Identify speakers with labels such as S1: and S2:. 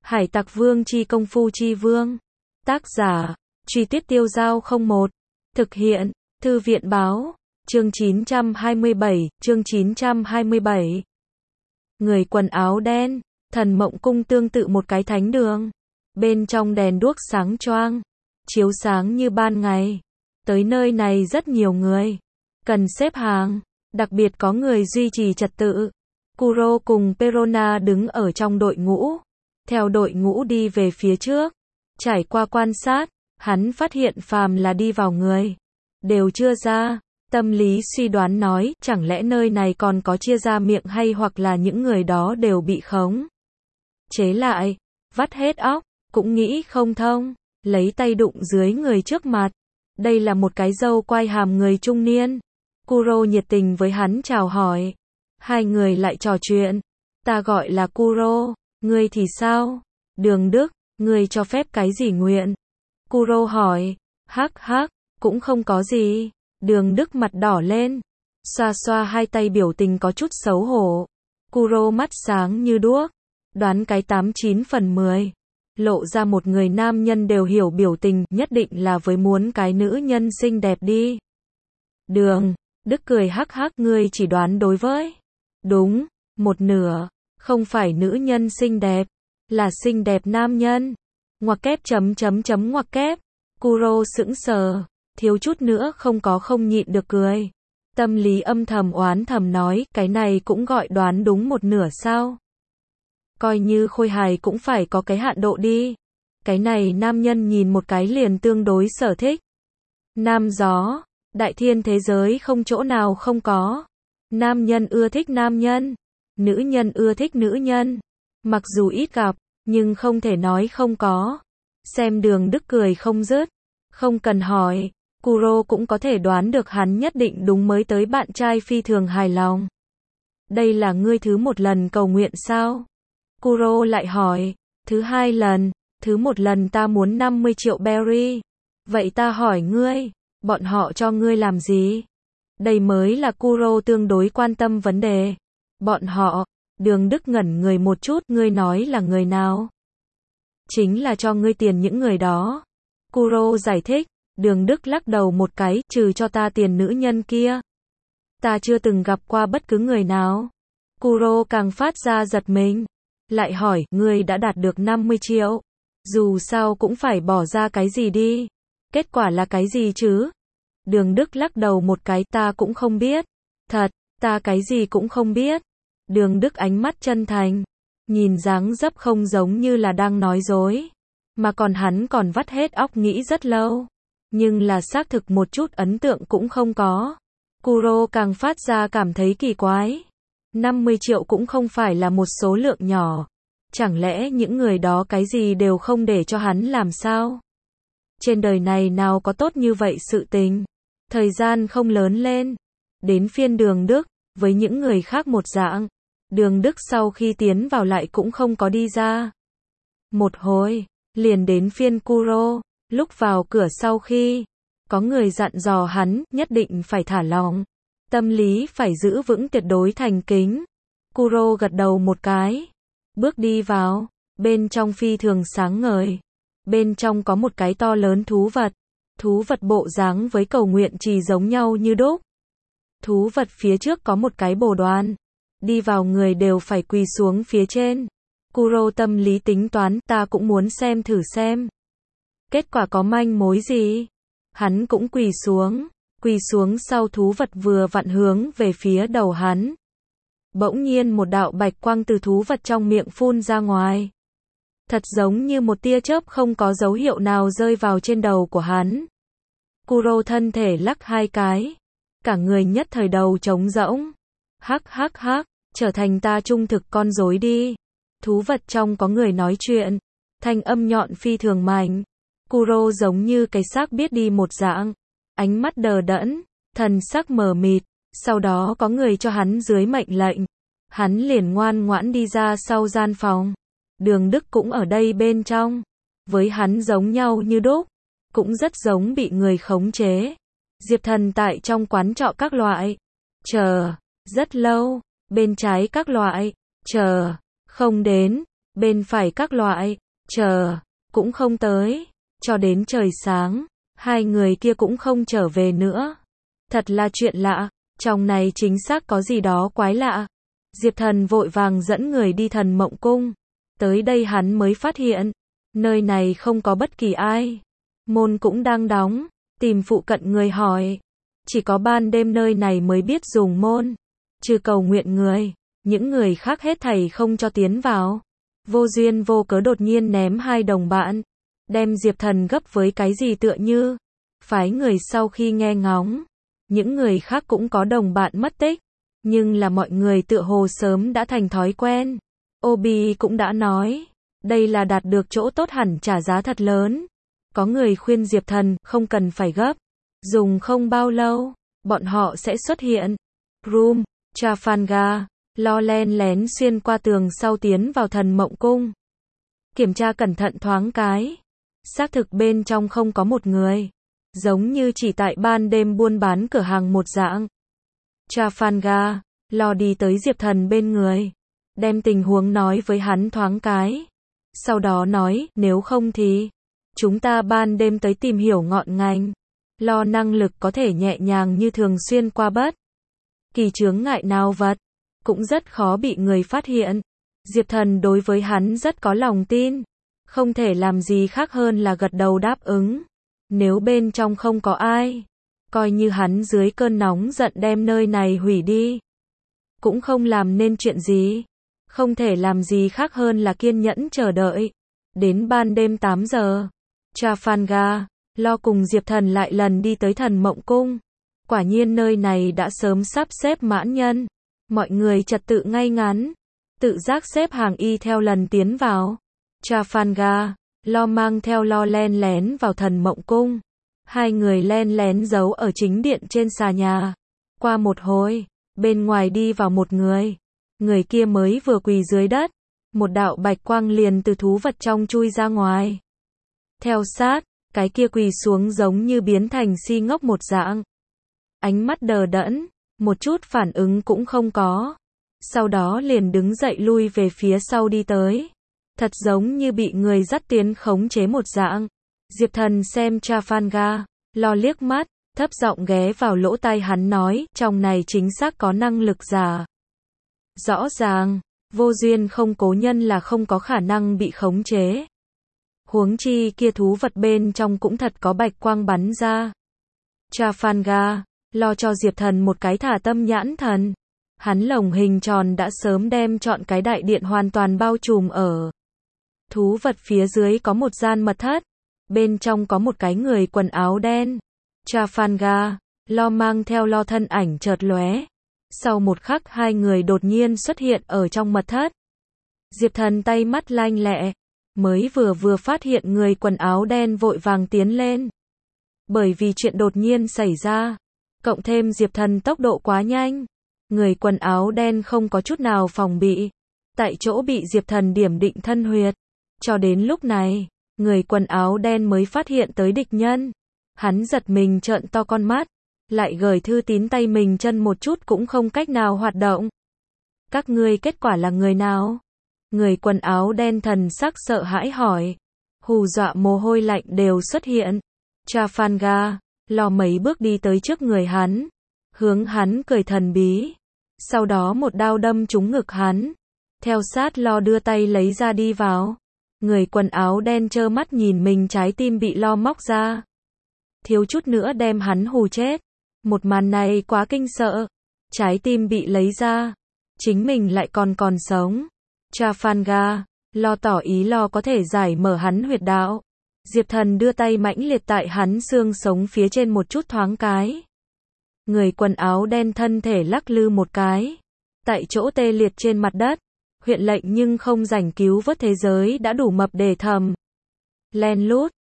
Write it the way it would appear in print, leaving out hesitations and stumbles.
S1: Hải Tặc Vương chi công phu chi vương. Tác giả, Truy Tuyết Tiêu Dao 01. Thực hiện, Thư viện báo. Chương 927. Người quần áo đen, Thần Mộng Cung tương tự một cái thánh đường. Bên trong đèn đuốc sáng choang, chiếu sáng như ban ngày. Tới nơi này rất nhiều người, cần xếp hàng, đặc biệt có người duy trì trật tự. Kuro cùng Perona đứng ở trong đội ngũ, theo đội ngũ đi về phía trước. Trải qua quan sát, hắn phát hiện phàm là đi vào người, đều chưa ra. Tâm lý suy đoán nói, chẳng lẽ nơi này còn có chia ra miệng hay hoặc là những người đó đều bị khống chế lại, vắt hết óc, cũng nghĩ không thông, lấy tay đụng dưới người trước mặt. Đây là một cái râu quai hàm người trung niên. Kuro nhiệt tình với hắn chào hỏi. Hai người lại trò chuyện. Ta gọi là Kuro, ngươi thì sao? Đường Đức, ngươi cho phép cái gì nguyện? Kuro hỏi. Hắc hắc, cũng không có gì. Đường Đức mặt đỏ lên, xoa xoa hai tay biểu tình có chút xấu hổ. Kuro mắt sáng như đuốc, đoán cái 89 phần 10. Lộ ra một người nam nhân đều hiểu biểu tình, nhất định là với muốn cái nữ nhân xinh đẹp đi. Đường Đức cười hắc hắc, ngươi chỉ đoán đối với đúng một nửa, không phải nữ nhân xinh đẹp, là xinh đẹp nam nhân. Ngoặc kép ngoặc kép. Kuro sững sờ, thiếu chút nữa không nhịn được cười. Tâm lý âm thầm oán thầm nói, cái này cũng gọi đoán đúng một nửa sao? Coi như khôi hài cũng phải có cái hạn độ đi. Cái này nam nhân nhìn một cái liền tương đối sở thích. Nam gió, đại thiên thế giới không chỗ nào không có. Nam nhân ưa thích nam nhân, nữ nhân ưa thích nữ nhân. Mặc dù ít gặp, nhưng không thể nói không có. Xem Đường Đức cười không dứt, không cần hỏi, Kuro cũng có thể đoán được hắn nhất định đúng mới tới bạn trai phi thường hài lòng. Đây là ngươi thứ một lần cầu nguyện sao? Kuro lại hỏi. Thứ hai lần, thứ một lần ta muốn 50 triệu berry. Vậy ta hỏi ngươi, bọn họ cho ngươi làm gì? Đây mới là Kuro tương đối quan tâm vấn đề. Bọn họ, Đường Đức ngẩn người một chút, ngươi nói là người nào? Chính là cho ngươi tiền những người đó. Kuro giải thích. Đường Đức lắc đầu một cái, trừ cho ta tiền nữ nhân kia, ta chưa từng gặp qua bất cứ người nào. Kuro càng phát ra giật mình. Lại hỏi, ngươi đã đạt được 50 triệu. Dù sao cũng phải bỏ ra cái gì đi. Kết quả là cái gì chứ? Đường Đức lắc đầu một cái, ta cũng không biết. Thật, ta cái gì cũng không biết. Đường Đức ánh mắt chân thành. Nhìn dáng dấp không giống như là đang nói dối. Mà còn hắn còn vắt hết óc nghĩ rất lâu. Nhưng là xác thực một chút ấn tượng cũng không có. Kuro càng phát ra cảm thấy kỳ quái. 50 triệu cũng không phải là một số lượng nhỏ. Chẳng lẽ những người đó cái gì đều không để cho hắn làm sao? Trên đời này nào có tốt như vậy sự tình. Thời gian không lớn lên. Đến phiên Đường Đức, với những người khác một dạng. Đường Đức sau khi tiến vào lại cũng không có đi ra. Một hồi, liền đến phiên Kuro. Lúc vào cửa sau khi, có người dặn dò hắn, nhất định phải thả lỏng. Tâm lý phải giữ vững tuyệt đối thành kính. Kuro gật đầu một cái. Bước đi vào, bên trong phi thường sáng ngời. Bên trong có một cái to lớn thú vật. Thú vật bộ dáng với cầu nguyện trì giống nhau như đúc. Thú vật phía trước có một cái bồ đoàn. Đi vào người đều phải quỳ xuống phía trên. Kuro tâm lý tính toán, ta cũng muốn xem thử xem. Kết quả có manh mối gì? Hắn cũng quỳ xuống sau thú vật vừa vặn hướng về phía đầu hắn. Bỗng nhiên một đạo bạch quang từ thú vật trong miệng phun ra ngoài. Thật giống như một tia chớp không có dấu hiệu nào rơi vào trên đầu của hắn. Kuro thân thể lắc hai cái. Cả người nhất thời đầu trống rỗng. Hắc hắc hắc, trở thành ta trung thực con rối đi. Thú vật trong có người nói chuyện. Thanh âm nhọn phi thường mạnh. Kuro giống như cái xác biết đi một dạng. Ánh mắt đờ đẫn, thần sắc mờ mịt. Sau đó có người cho hắn dưới mệnh lệnh. Hắn liền ngoan ngoãn đi ra sau gian phòng. Đường Đức cũng ở đây bên trong. Với hắn giống nhau như đúc. Cũng rất giống bị người khống chế. Diệp Thần tại trong quán trọ các loại. Chờ rất lâu. Bên trái các loại. Chờ không đến. bên phải các loại, chờ, cũng không tới. Cho đến trời sáng, hai người kia cũng không trở về nữa. Thật là chuyện lạ, trong này chính xác có gì đó quái lạ. Diệp Thần vội vàng dẫn người đi Thần Mộng Cung. Tới đây hắn mới phát hiện, nơi này không có bất kỳ ai. Môn cũng đang đóng, tìm phụ cận người hỏi. Chỉ có ban đêm nơi này mới biết dùng môn. Trừ cầu nguyện người, những người khác hết thảy không cho tiến vào. Vô duyên vô cớ đột nhiên ném hai đồng bạn. Đem Diệp Thần gấp với cái gì tựa như. Phái người sau khi nghe ngóng. Những người khác cũng có đồng bạn mất tích. Nhưng là mọi người tựa hồ sớm đã thành thói quen. Obi cũng đã nói. Đây là đạt được chỗ tốt hẳn trả giá thật lớn. Có người khuyên Diệp Thần không cần phải gấp. Dùng không bao lâu, bọn họ sẽ xuất hiện. Room, Trafalgar, lo len lén xuyên qua tường sau tiến vào Thần Mộng Cung. Kiểm tra cẩn thận thoáng cái. Xác thực bên trong không có một người. Giống như chỉ tại ban đêm buôn bán cửa hàng một dạng. Trafalgar, lo đi tới Diệp Thần bên người. Đem tình huống nói với hắn thoáng cái. Sau đó nói, nếu không thì chúng ta ban đêm tới tìm hiểu ngọn ngành. Lo năng lực có thể nhẹ nhàng như thường xuyên qua bất kỳ chướng ngại nào vật. Cũng rất khó bị người phát hiện. Diệp Thần đối với hắn rất có lòng tin. Không thể làm gì khác hơn là gật đầu đáp ứng. Nếu bên trong không có ai, coi như hắn dưới cơn nóng giận đem nơi này hủy đi. Cũng không làm nên chuyện gì. Không thể làm gì khác hơn là kiên nhẫn chờ đợi. Đến ban đêm 8 giờ, Trafalgar, lo cùng Diệp Thần lại lần đi tới Thần Mộng Cung. Quả nhiên nơi này đã sớm sắp xếp mãn nhân. Mọi người trật tự ngay ngắn. Tự giác xếp hàng y theo lần tiến vào. Trafalgar, lo mang theo lo len lén vào Thần Mộng Cung. Hai người len lén giấu ở chính điện trên xà nhà. Qua một hồi, bên ngoài đi vào một người. Người kia mới vừa quỳ dưới đất. Một đạo bạch quang liền từ thú vật trong chui ra ngoài. Theo sát, cái kia quỳ xuống giống như biến thành si ngốc một dạng. Ánh mắt đờ đẫn, một chút phản ứng cũng không có. Sau đó liền đứng dậy lui về phía sau đi tới. Thật giống như bị người dắt tiến khống chế một dạng. Diệp Thần xem Trafalgar, lo liếc mắt, thấp giọng ghé vào lỗ tai hắn nói, trong này chính xác có năng lực giả. Rõ ràng, vô duyên không cố nhân là không có khả năng bị khống chế. Huống chi kia thú vật bên trong cũng thật có bạch quang bắn ra. Trafalgar, lo cho Diệp Thần một cái thả tâm nhãn thần. Hắn lồng hình tròn đã sớm đem trọn cái đại điện hoàn toàn bao trùm ở. Thú vật phía dưới có một gian mật thất. Bên trong có một cái người quần áo đen. Trafalgar, lo mang theo lo thân ảnh chợt lóe. Sau một khắc hai người đột nhiên xuất hiện ở trong mật thất. Diệp Thần tay mắt lanh lẹ. Mới vừa phát hiện người quần áo đen vội vàng tiến lên. Bởi vì chuyện đột nhiên xảy ra. Cộng thêm Diệp Thần tốc độ quá nhanh. Người quần áo đen không có chút nào phòng bị. Tại chỗ bị Diệp Thần điểm định thân huyệt. Cho đến lúc này, người quần áo đen mới phát hiện tới địch nhân. Hắn giật mình trợn to con mắt. Lại gửi thư tín tay mình chân một chút cũng không cách nào hoạt động. Các ngươi kết quả là người nào? Người quần áo đen thần sắc sợ hãi hỏi. Hù dọa mồ hôi lạnh đều xuất hiện. Trafalgar, lo mấy bước đi tới trước người hắn. Hướng hắn cười thần bí. Sau đó một đao đâm trúng ngực hắn. Theo sát lo đưa tay lấy ra đi vào. Người quần áo đen trơ mắt nhìn mình trái tim bị lo móc ra. Thiếu chút nữa đem hắn hù chết. Một màn này quá kinh sợ. Trái tim bị lấy ra. Chính mình lại còn sống. Trafalgar, lo tỏ ý lo có thể giải mở hắn huyệt đạo. Diệp Thần đưa tay mãnh liệt tại hắn xương sống phía trên một chút thoáng cái. Người quần áo đen thân thể lắc lư một cái. Tại chỗ tê liệt trên mặt đất. Huyện lệnh nhưng không rảnh cứu vớt thế giới đã đủ mập để thầm. Len lút,